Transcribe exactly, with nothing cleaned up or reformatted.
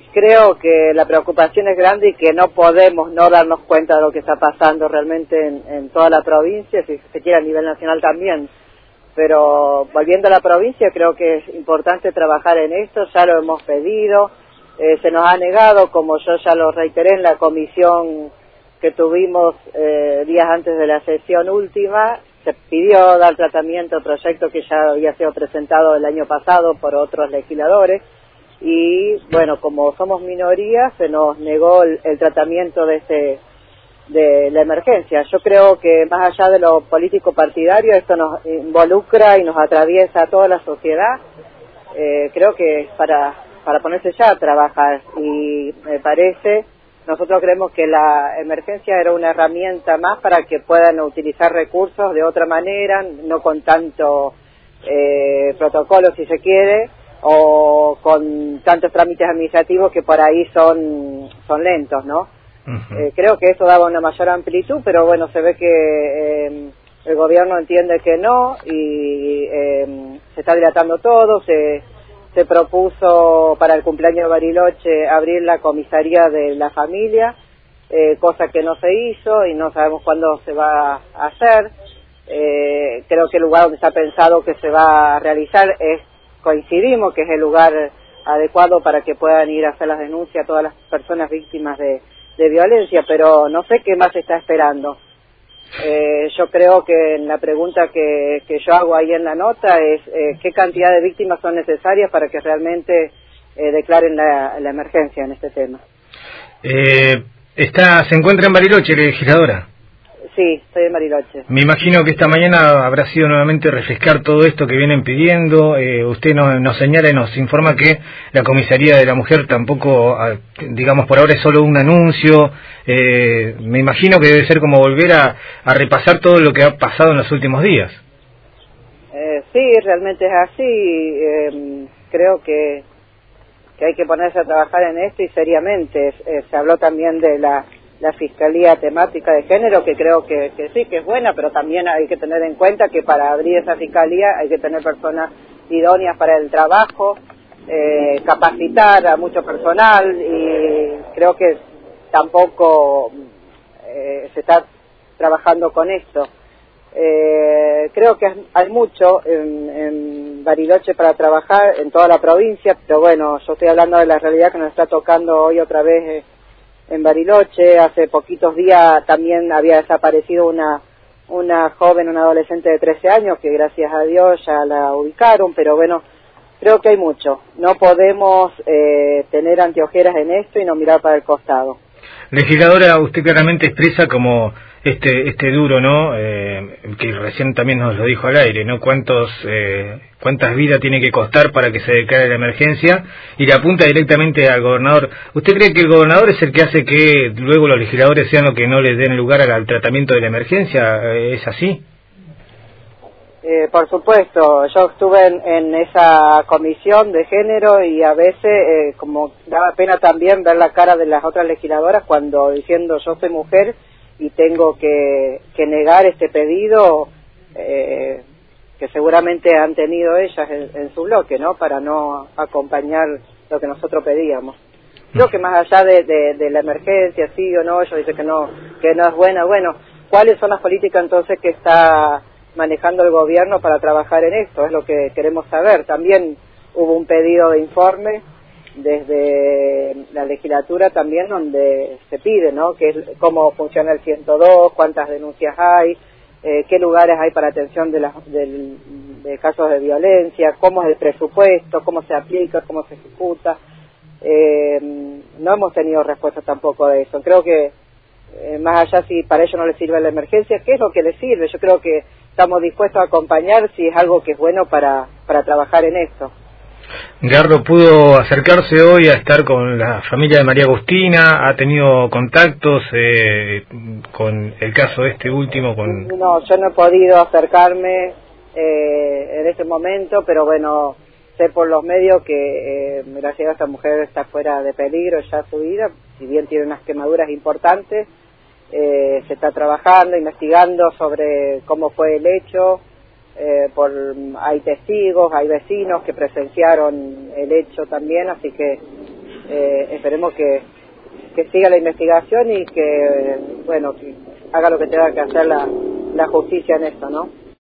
creo que la preocupación es grande y que no podemos no darnos cuenta de lo que está pasando realmente en, en toda la provincia, si se quiere a nivel nacional también. Pero volviendo a la provincia, creo que es importante trabajar en esto, ya lo hemos pedido, eh, se nos ha negado, como yo ya lo reiteré en la comisión que tuvimos eh, días antes de la sesión última, se pidió dar tratamiento al proyecto que ya había sido presentado el año pasado por otros legisladores, y bueno, como somos minoría, se nos negó el, el tratamiento de este de la emergencia. Yo creo que más allá de lo político partidario, esto nos involucra y nos atraviesa a toda la sociedad. Eh, creo que es para, para ponerse ya a trabajar, y me parece, nosotros creemos que la emergencia era una herramienta más para que puedan utilizar recursos de otra manera, no con tanto eh, protocolo si se quiere, o con tantos trámites administrativos que por ahí son, son lentos, ¿no? Uh-huh. Eh, creo que eso daba una mayor amplitud, pero bueno, se ve que eh, el gobierno entiende que no, y eh, se está dilatando todo. Se, se propuso para el cumpleaños de Bariloche abrir la comisaría de la familia, eh, cosa que no se hizo y no sabemos cuándo se va a hacer. Eh, creo que el lugar donde está pensado que se va a realizar es, coincidimos que es el lugar adecuado para que puedan ir a hacer las denuncias a todas las personas víctimas de, de violencia, pero no sé qué más se está esperando. Eh, yo creo que en la pregunta que, que yo hago ahí en la nota es eh, qué cantidad de víctimas son necesarias para que realmente eh, declaren la, la emergencia en este tema. Eh, está, ¿se encuentra en Bariloche, legisladora? Sí, estoy en Bariloche. Me imagino que esta mañana habrá sido nuevamente refrescar todo esto que vienen pidiendo. Eh, usted nos, nos señala y nos informa que la comisaría de la mujer tampoco, digamos, por ahora es solo un anuncio. Eh, me imagino que debe ser como volver a, a repasar todo lo que ha pasado en los últimos días. Eh, sí, realmente es así. Eh, creo que, que hay que ponerse a trabajar en esto y seriamente. Eh, se habló también de la... la Fiscalía Temática de Género, que creo que, que sí, que es buena, pero también hay que tener en cuenta que para abrir esa fiscalía hay que tener personas idóneas para el trabajo, eh, capacitar a mucho personal, y creo que tampoco eh, se está trabajando con esto. Eh, creo que hay mucho en, en Bariloche para trabajar, en toda la provincia, pero bueno, yo estoy hablando de la realidad que nos está tocando hoy otra vez eh, en Bariloche. Hace poquitos días también había desaparecido una una joven, una adolescente de trece años, que gracias a Dios ya la ubicaron, pero bueno, creo que hay mucho. No podemos eh, tener anteojeras en esto y no mirar para el costado. Legisladora, usted claramente expresa como este este duro, ¿no? Eh, que recién también nos lo dijo al aire, ¿no? Cuántos eh, cuántas vidas tiene que costar para que se declare la emergencia, y le apunta directamente al gobernador. ¿Usted cree que el gobernador es el que hace que luego los legisladores sean los que no les den lugar al tratamiento de la emergencia? ¿Es así? Eh, por supuesto, yo estuve en, en esa comisión de género y a veces eh, como daba pena también ver la cara de las otras legisladoras cuando diciendo yo soy mujer y tengo que, que negar este pedido eh, que seguramente han tenido ellas en, en su bloque, ¿no? Para no acompañar lo que nosotros pedíamos. Creo que más allá de, de, de la emergencia, sí o no, ellos dicen que no, que no es buena. Bueno, ¿cuáles son las políticas entonces que está manejando el gobierno para trabajar en esto? Es lo que queremos saber. También hubo un pedido de informe desde la legislatura también donde se pide, ¿no? Que es cómo funciona el ciento dos, cuántas denuncias hay, eh, qué lugares hay para atención de, las, del, de casos de violencia, cómo es el presupuesto, cómo se aplica, cómo se ejecuta. Eh, no hemos tenido respuesta tampoco de eso. Creo que eh, más allá si para ellos no les sirve la emergencia, ¿qué es lo que les sirve? Yo creo que estamos dispuestos a acompañar si es algo que es bueno para, para trabajar en esto. Garro pudo acercarse hoy a estar con la familia de María Agustina, ha tenido contactos eh, con el caso este último. Con No, yo no he podido acercarme eh, en este momento, pero bueno, sé por los medios que eh, gracias a esta mujer está fuera de peligro ya su vida, si bien tiene unas quemaduras importantes. Eh, se está trabajando, investigando sobre cómo fue el hecho. Eh, por hay testigos, hay vecinos que presenciaron el hecho también, así que eh, esperemos que, que siga la investigación y que, bueno, que haga lo que tenga que hacer la, la justicia en esto, ¿no?